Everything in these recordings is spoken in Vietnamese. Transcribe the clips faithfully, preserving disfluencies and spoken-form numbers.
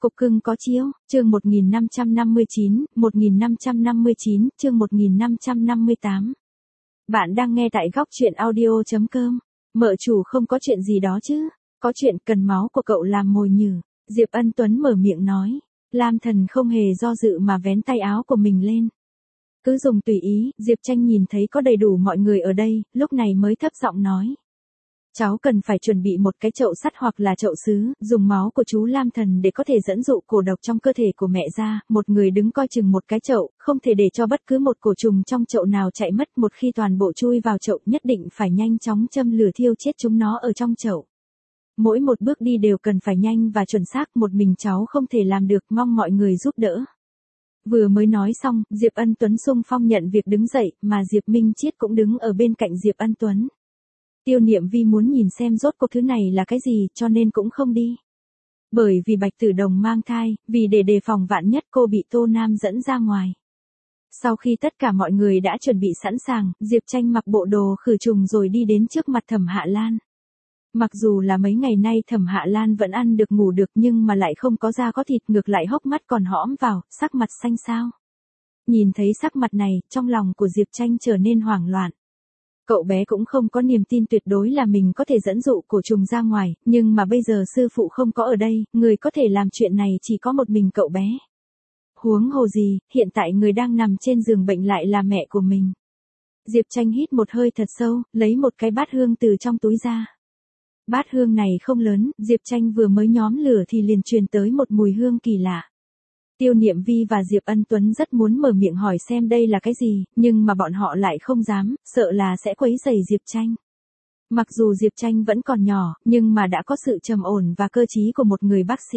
Cục cưng có chiếu, chương một nghìn năm trăm năm mươi chín, một nghìn năm trăm năm mươi chín, chương một nghìn năm trăm năm mươi tám. Bạn đang nghe tại góc truyện audio chấm com. Mợ chủ không có chuyện gì đó chứ? Có chuyện cần máu của cậu làm mồi nhử. Diệp Ân Tuấn mở miệng nói. Lam Thần không hề do dự mà vén tay áo của mình lên. Cứ dùng tùy ý, Diệp Tranh nhìn thấy có đầy đủ mọi người ở đây, lúc này mới thấp giọng nói. Cháu cần phải chuẩn bị một cái chậu sắt hoặc là chậu sứ, dùng máu của chú Lam Thần để có thể dẫn dụ cổ độc trong cơ thể của mẹ ra, một người đứng coi chừng một cái chậu, không thể để cho bất cứ một cổ trùng trong chậu nào chạy mất, một khi toàn bộ chui vào chậu nhất định phải nhanh chóng châm lửa thiêu chết chúng nó ở trong chậu. Mỗi một bước đi đều cần phải nhanh và chuẩn xác, một mình cháu không thể làm được, mong mọi người giúp đỡ. Vừa mới nói xong, Diệp Ân Tuấn xung phong nhận việc đứng dậy, mà Diệp Minh Chiết cũng đứng ở bên cạnh Diệp Ân Tuấn. Tiêu Niệm Vi muốn nhìn xem rốt cuộc thứ này là cái gì, cho nên cũng không đi. Bởi vì Bạch Tử Đồng mang thai, vì để đề phòng vạn nhất cô bị Tô Nam dẫn ra ngoài. Sau khi tất cả mọi người đã chuẩn bị sẵn sàng, Diệp Tranh mặc bộ đồ khử trùng rồi đi đến trước mặt Thẩm Hạ Lan. Mặc dù là mấy ngày nay Thẩm Hạ Lan vẫn ăn được ngủ được nhưng mà lại không có da có thịt, ngược lại hốc mắt còn hõm vào, sắc mặt xanh xao. Nhìn thấy sắc mặt này, trong lòng của Diệp Tranh trở nên hoảng loạn. Cậu bé cũng không có niềm tin tuyệt đối là mình có thể dẫn dụ cổ trùng ra ngoài, nhưng mà bây giờ sư phụ không có ở đây, người có thể làm chuyện này chỉ có một mình cậu bé. Huống hồ gì, hiện tại người đang nằm trên giường bệnh lại là mẹ của mình. Diệp Tranh hít một hơi thật sâu, lấy một cái bát hương từ trong túi ra. Bát hương này không lớn, Diệp Tranh vừa mới nhóm lửa thì liền truyền tới một mùi hương kỳ lạ. Tiêu Niệm Vi và Diệp Ân Tuấn rất muốn mở miệng hỏi xem đây là cái gì, nhưng mà bọn họ lại không dám, sợ là sẽ quấy rầy Diệp Tranh. Mặc dù Diệp Tranh vẫn còn nhỏ, nhưng mà đã có sự trầm ổn và cơ trí của một người bác sĩ.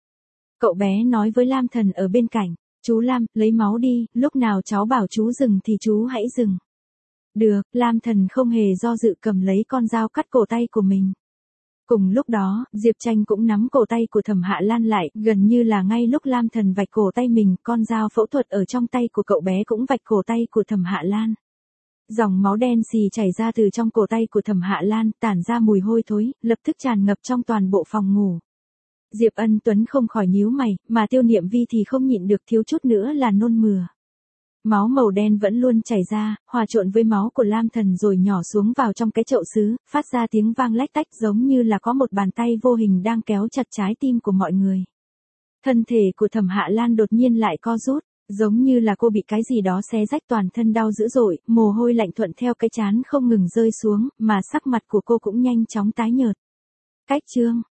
Cậu bé nói với Lam Thần ở bên cạnh, chú Lam, lấy máu đi, lúc nào cháu bảo chú dừng thì chú hãy dừng. Được, Lam Thần không hề do dự cầm lấy con dao cắt cổ tay của mình. Cùng lúc đó, Diệp Tranh cũng nắm cổ tay của Thẩm Hạ Lan lại, gần như là ngay lúc Lam Thần vạch cổ tay mình, con dao phẫu thuật ở trong tay của cậu bé cũng vạch cổ tay của Thẩm Hạ Lan. Dòng máu đen xì chảy ra từ trong cổ tay của Thẩm Hạ Lan, tản ra mùi hôi thối, lập tức tràn ngập trong toàn bộ phòng ngủ. Diệp Ân Tuấn không khỏi nhíu mày, mà Tiêu Niệm Vi thì không nhịn được, thiếu chút nữa là nôn mửa. Máu màu đen vẫn luôn chảy ra, hòa trộn với máu của Lam Thần rồi nhỏ xuống vào trong cái chậu sứ, phát ra tiếng vang lách tách giống như là có một bàn tay vô hình đang kéo chặt trái tim của mọi người. Thân thể của Thẩm Hạ Lan đột nhiên lại co rút, giống như là cô bị cái gì đó xé rách, toàn thân đau dữ dội, mồ hôi lạnh thuận theo cái trán không ngừng rơi xuống, mà sắc mặt của cô cũng nhanh chóng tái nhợt. Cách chương